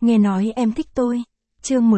nghe nói em thích tôi. Chương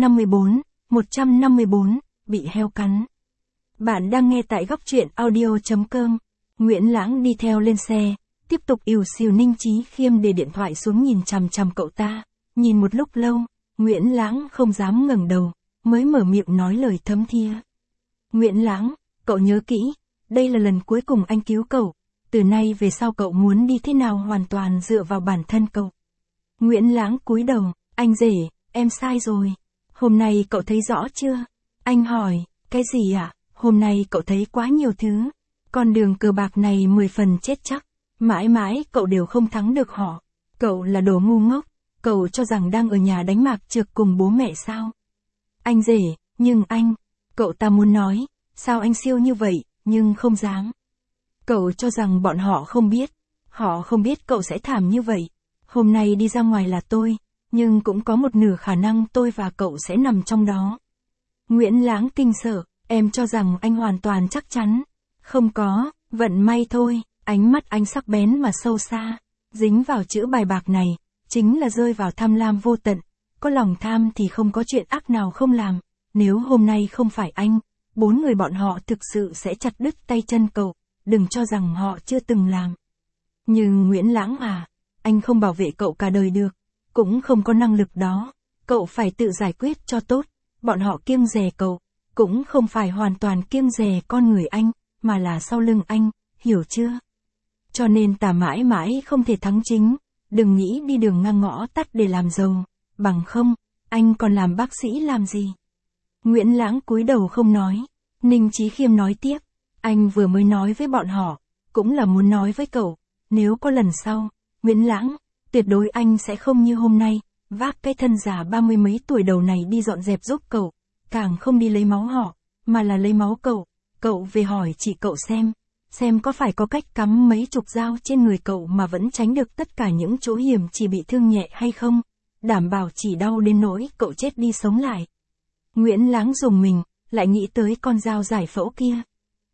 154, bị heo cắn. Bạn đang nghe tại góc truyện audio.com. Nguyễn Lãng đi theo lên xe, tiếp tục ỉu xìu Ninh Chí Khiêm để điện thoại xuống nhìn chằm chằm cậu ta. Nhìn một lúc lâu, Nguyễn Lãng không dám ngẩng đầu, mới mở miệng nói lời thấm thía. Nguyễn Lãng, cậu nhớ kỹ, đây là lần cuối cùng anh cứu cậu. Từ nay về sau cậu muốn đi thế nào hoàn toàn dựa vào bản thân cậu. Nguyễn Lãng cúi đầu, anh rể, em sai rồi. Hôm nay cậu thấy rõ chưa? Anh hỏi, cái gì ạ? Hôm nay cậu thấy quá nhiều thứ. Con đường cờ bạc này 10 phần chết chắc. Mãi mãi cậu đều không thắng được họ. Cậu là đồ ngu ngốc. Cậu cho rằng đang ở nhà đánh mạc trược cùng bố mẹ sao? Anh rể, nhưng anh, cậu ta muốn nói, sao anh siêu như vậy, nhưng không dám. Cậu cho rằng bọn họ không biết. Họ không biết cậu sẽ thảm như vậy. Hôm nay đi ra ngoài là tôi, nhưng cũng có một nửa khả năng tôi và cậu sẽ nằm trong đó. Nguyễn Lãng kinh sợ, em cho rằng anh hoàn toàn chắc chắn. Không có, vận may thôi. Ánh mắt anh sắc bén mà sâu xa. Dính vào chữ bài bạc này, chính là rơi vào tham lam vô tận. Có lòng tham thì không có chuyện ác nào không làm. Nếu hôm nay không phải anh, 4 người bọn họ thực sự sẽ chặt đứt tay chân cậu. Đừng cho rằng họ chưa từng làm. Nhưng Nguyễn Lãng à, anh không bảo vệ cậu cả đời được. Cũng không có năng lực đó. Cậu phải tự giải quyết cho tốt. Bọn họ kiêng dè cậu. Cũng không phải hoàn toàn kiêng dè con người anh, mà là sau lưng anh, hiểu chưa? Cho nên ta mãi mãi không thể thắng chính. Đừng nghĩ đi đường ngang ngõ tắt để làm giàu. Bằng không, anh còn làm bác sĩ làm gì? Nguyễn Lãng cúi đầu không nói. Ninh Chí Khiêm nói tiếp. Anh vừa mới nói với bọn họ, cũng là muốn nói với cậu. Nếu có lần sau, Nguyễn Lãng, tuyệt đối anh sẽ không như hôm nay, vác cái thân già 30 mấy tuổi đầu này đi dọn dẹp giúp cậu. Càng không đi lấy máu họ, mà là lấy máu cậu. Cậu về hỏi chị cậu xem có phải có cách cắm mấy chục dao trên người cậu mà vẫn tránh được tất cả những chỗ hiểm chỉ bị thương nhẹ hay không? Đảm bảo chỉ đau đến nỗi cậu chết đi sống lại. Nguyễn Lãng rùng mình, lại nghĩ tới con dao giải phẫu kia.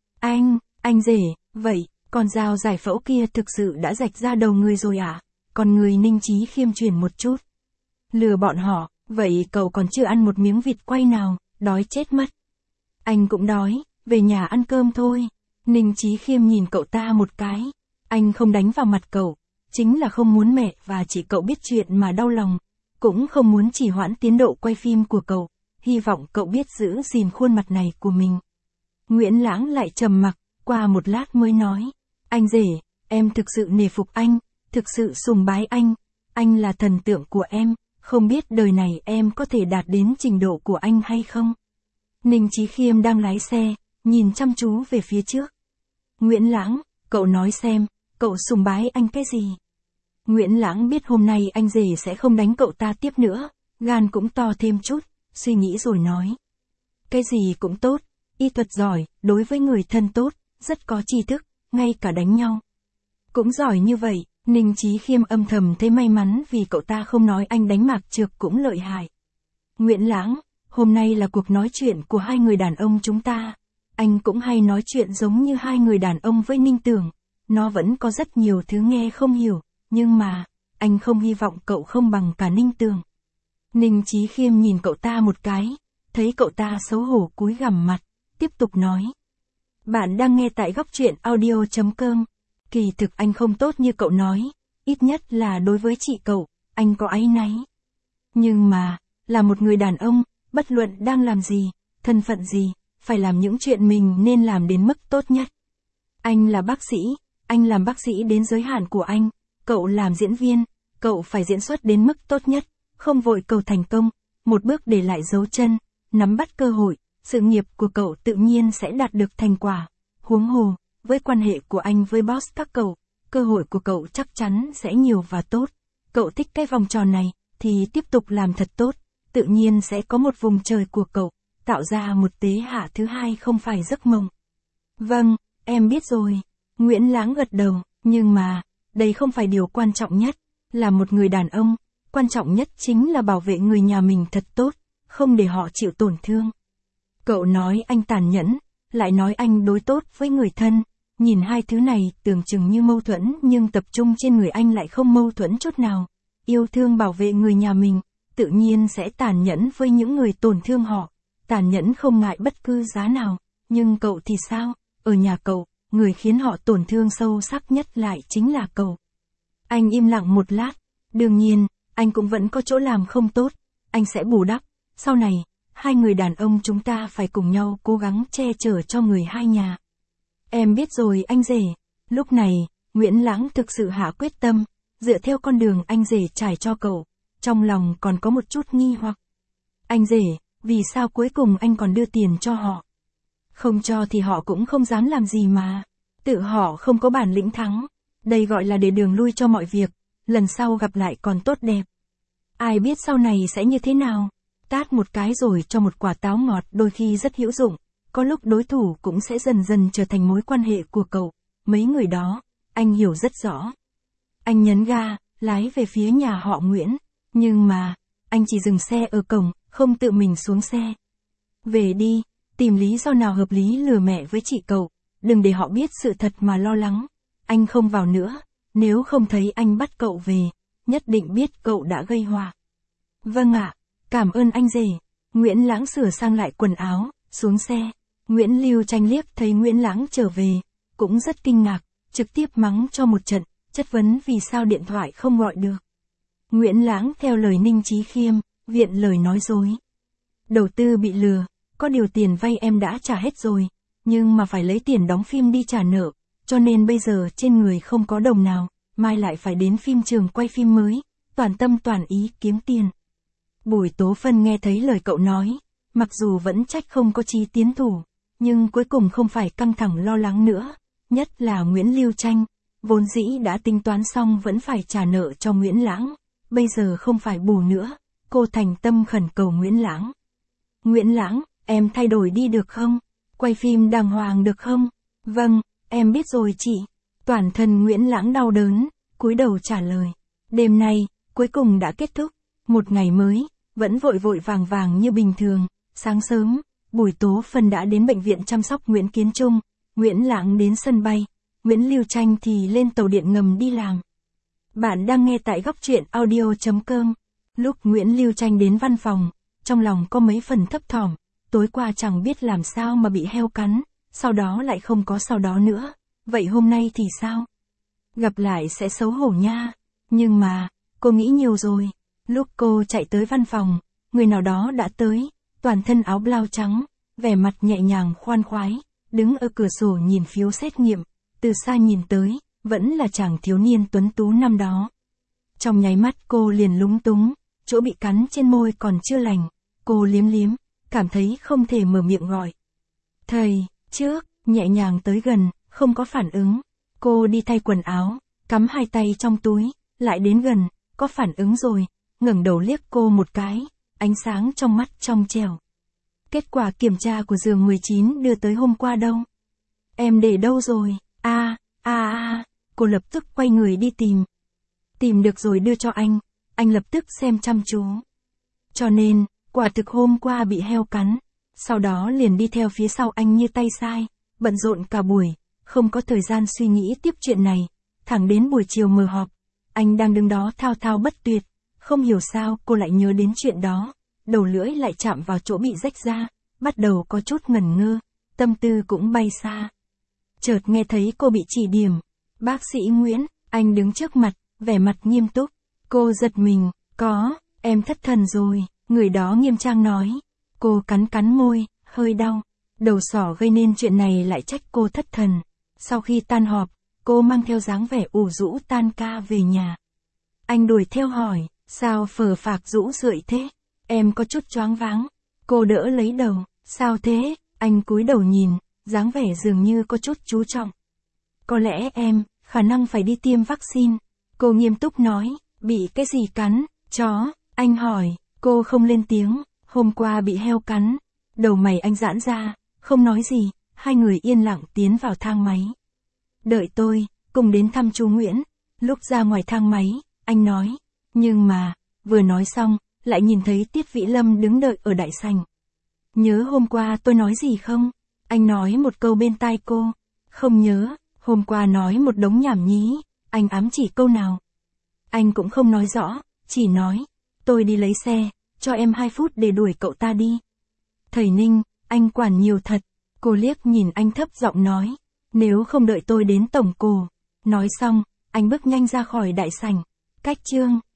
Anh rể, vậy, con dao giải phẫu kia thực sự đã rạch ra đầu người rồi à? Còn người Ninh Chí Khiêm chuyển một chút. Lừa bọn họ, vậy cậu còn chưa ăn một miếng vịt quay nào, đói chết mất. Anh cũng đói, về nhà ăn cơm thôi. Ninh Chí Khiêm nhìn cậu ta một cái. Anh không đánh vào mặt cậu, chính là không muốn mẹ và chị cậu biết chuyện mà đau lòng. Cũng không muốn trì hoãn tiến độ quay phim của cậu, hy vọng cậu biết giữ gìn khuôn mặt này của mình. Nguyễn Lãng lại trầm mặc, qua một lát mới nói. Anh rể, em thực sự nể phục anh, thực sự sùng bái anh là thần tượng của em, không biết đời này em có thể đạt đến trình độ của anh hay không? Ninh Chí Khiêm đang lái xe, nhìn chăm chú về phía trước. Nguyễn Lãng, cậu nói xem, cậu sùng bái anh cái gì? Nguyễn Lãng biết hôm nay anh rể sẽ không đánh cậu ta tiếp nữa, gan cũng to thêm chút, suy nghĩ rồi nói. Cái gì cũng tốt, y thuật giỏi, đối với người thân tốt, rất có tri thức, ngay cả đánh nhau. Cũng giỏi như vậy, Ninh Chí Khiêm âm thầm thấy may mắn vì cậu ta không nói anh đánh mạc trược cũng lợi hại. Nguyễn Lãng, hôm nay là cuộc nói chuyện của hai người đàn ông chúng ta. Anh cũng hay nói chuyện giống như hai người đàn ông với Ninh Tưởng. Nó vẫn có rất nhiều thứ nghe không hiểu, nhưng mà, anh không hy vọng cậu không bằng cả Ninh Tưởng. Ninh Chí Khiêm nhìn cậu ta một cái, thấy cậu ta xấu hổ cúi gằm mặt, tiếp tục nói. Bạn đang nghe tại góc truyện audio.com. Kỳ thực anh không tốt như cậu nói, ít nhất là đối với chị cậu, anh có áy náy. Nhưng mà, là một người đàn ông, bất luận đang làm gì, thân phận gì, phải làm những chuyện mình nên làm đến mức tốt nhất. Anh là bác sĩ, anh làm bác sĩ đến giới hạn của anh, cậu làm diễn viên, cậu phải diễn xuất đến mức tốt nhất, không vội cầu thành công, một bước để lại dấu chân, nắm bắt cơ hội, sự nghiệp của cậu tự nhiên sẽ đạt được thành quả. Huống hồ, với quan hệ của anh với boss các cậu, cơ hội của cậu chắc chắn sẽ nhiều và tốt. Cậu thích cái vòng tròn này, thì tiếp tục làm thật tốt, tự nhiên sẽ có một vùng trời của cậu, tạo ra một thế hạ thứ hai không phải giấc mộng. Vâng, em biết rồi. Nguyễn Lãng gật đầu, nhưng mà, đây không phải điều quan trọng nhất, là một người đàn ông, quan trọng nhất chính là bảo vệ người nhà mình thật tốt, không để họ chịu tổn thương. Cậu nói anh tàn nhẫn, lại nói anh đối tốt với người thân, nhìn hai thứ này tưởng chừng như mâu thuẫn nhưng tập trung trên người anh lại không mâu thuẫn chút nào. Yêu thương bảo vệ người nhà mình, tự nhiên sẽ tàn nhẫn với những người tổn thương họ, tàn nhẫn không ngại bất cứ giá nào, nhưng cậu thì sao? Ở nhà cậu, người khiến họ tổn thương sâu sắc nhất lại chính là cậu. Anh im lặng một lát, đương nhiên, anh cũng vẫn có chỗ làm không tốt, anh sẽ bù đắp, sau này, hai người đàn ông chúng ta phải cùng nhau cố gắng che chở cho người hai nhà. Em biết rồi anh rể. Lúc này, Nguyễn Lãng thực sự hạ quyết tâm, dựa theo con đường anh rể trải cho cậu, trong lòng còn có một chút nghi hoặc. Anh rể, vì sao cuối cùng anh còn đưa tiền cho họ? Không cho thì họ cũng không dám làm gì mà. Tự họ không có bản lĩnh thắng. Đây gọi là để đường lui cho mọi việc, lần sau gặp lại còn tốt đẹp. Ai biết sau này sẽ như thế nào? Tát một cái rồi cho một quả táo ngọt đôi khi rất hữu dụng, có lúc đối thủ cũng sẽ dần dần trở thành mối quan hệ của cậu. Mấy người đó, anh hiểu rất rõ. Anh nhấn ga, lái về phía nhà họ Nguyễn, nhưng mà, anh chỉ dừng xe ở cổng, không tự mình xuống xe. Về đi, tìm lý do nào hợp lý lừa mẹ với chị cậu, đừng để họ biết sự thật mà lo lắng. Anh không vào nữa, nếu không thấy anh bắt cậu về, nhất định biết cậu đã gây họa. Vâng ạ, cảm ơn anh rể. Nguyễn Lãng sửa sang lại quần áo, xuống xe. Nguyễn Lưu Tranh liếc thấy Nguyễn Lãng trở về, cũng rất kinh ngạc, trực tiếp mắng cho một trận, chất vấn vì sao điện thoại không gọi được. Nguyễn Lãng theo lời Ninh Chí Khiêm, viện lời nói dối. Đầu tư bị lừa, có điều tiền vay em đã trả hết rồi, nhưng mà phải lấy tiền đóng phim đi trả nợ, cho nên bây giờ trên người không có đồng nào, mai lại phải đến phim trường quay phim mới, toàn tâm toàn ý kiếm tiền. Bùi Tố Phân nghe thấy lời cậu nói, mặc dù vẫn trách không có chí tiến thủ, nhưng cuối cùng không phải căng thẳng lo lắng nữa, nhất là Nguyễn Lưu Tranh, vốn dĩ đã tính toán xong vẫn phải trả nợ cho Nguyễn Lãng, bây giờ không phải bù nữa, cô thành tâm khẩn cầu Nguyễn Lãng. Nguyễn Lãng, em thay đổi đi được không? Quay phim đàng hoàng được không? Vâng, em biết rồi chị. Toàn thân Nguyễn Lãng đau đớn, cúi đầu trả lời. Đêm nay, cuối cùng đã kết thúc, một ngày mới, vẫn vội vội vàng vàng như bình thường. Sáng sớm, Bùi Tố Phân đã đến bệnh viện chăm sóc Nguyễn Kiến Trung, Nguyễn Lãng đến sân bay, Nguyễn Lưu Tranh thì lên tàu điện ngầm đi làm. Bạn đang nghe tại góc truyện audio.com. Lúc Nguyễn Lưu Tranh đến văn phòng, trong lòng có mấy phần thấp thỏm, tối qua chẳng biết làm sao mà bị heo cắn, sau đó lại không có sau đó nữa, vậy hôm nay thì sao? Gặp lại sẽ xấu hổ nha, nhưng mà, cô nghĩ nhiều rồi. Lúc cô chạy tới văn phòng, người nào đó đã tới, toàn thân áo blau trắng, vẻ mặt nhẹ nhàng khoan khoái, đứng ở cửa sổ nhìn phiếu xét nghiệm, từ xa nhìn tới, vẫn là chàng thiếu niên tuấn tú năm đó. Trong nháy mắt cô liền lúng túng, chỗ bị cắn trên môi còn chưa lành, cô liếm liếm, cảm thấy không thể mở miệng gọi. Thầy, trước, nhẹ nhàng tới gần, không có phản ứng. Cô đi thay quần áo, cắm hai tay trong túi, lại đến gần, có phản ứng rồi, ngẩng đầu liếc cô một cái, ánh sáng trong mắt trong trẻo. Kết quả kiểm tra của giường 19 đưa tới hôm qua đâu? Em để đâu rồi? Cô lập tức quay người đi tìm. Tìm được rồi đưa cho anh lập tức xem chăm chú. Cho nên, quả thực hôm qua bị heo cắn, sau đó liền đi theo phía sau anh như tay sai, bận rộn cả buổi, không có thời gian suy nghĩ tiếp chuyện này, thẳng đến buổi chiều mở họp, anh đang đứng đó thao thao bất tuyệt, không hiểu sao cô lại nhớ đến chuyện đó, đầu lưỡi lại chạm vào chỗ bị rách ra, bắt đầu có chút ngẩn ngơ, tâm tư cũng bay xa. Chợt nghe thấy cô bị chỉ điểm, bác sĩ Nguyễn, anh đứng trước mặt, vẻ mặt nghiêm túc, cô giật mình, em thất thần rồi, người đó nghiêm trang nói, cô cắn môi, hơi đau, đầu sỏ gây nên chuyện này lại trách cô thất thần. Sau khi tan họp, cô mang theo dáng vẻ ủ rũ tan ca về nhà. Anh đuổi theo hỏi, sao phờ phạc rũ rượi thế? Em có chút choáng váng. Cô đỡ lấy đầu, sao thế? Anh cúi đầu nhìn, dáng vẻ dường như có chút chú trọng. Có lẽ em, khả năng phải đi tiêm vaccine. Cô nghiêm túc nói, bị cái gì cắn? Chó, anh hỏi, cô không lên tiếng, hôm qua bị heo cắn. Đầu mày anh giãn ra, không nói gì, hai người yên lặng tiến vào thang máy. Đợi tôi, cùng đến thăm chú Nguyễn. Lúc ra ngoài thang máy, anh nói, nhưng mà, vừa nói xong, lại nhìn thấy Tiết Vĩ Lâm đứng đợi ở đại sảnh. Nhớ hôm qua tôi nói gì không? Anh nói một câu bên tai cô. Không nhớ, hôm qua nói một đống nhảm nhí, anh ám chỉ câu nào? Anh cũng không nói rõ, chỉ nói, tôi đi lấy xe, cho em 2 phút để đuổi cậu ta đi. Thầy Ninh, anh quản nhiều thật. Cô liếc nhìn anh thấp giọng nói. Nếu không đợi tôi đến tổng cồ. Nói xong, anh bước nhanh ra khỏi đại sảnh. Cách chương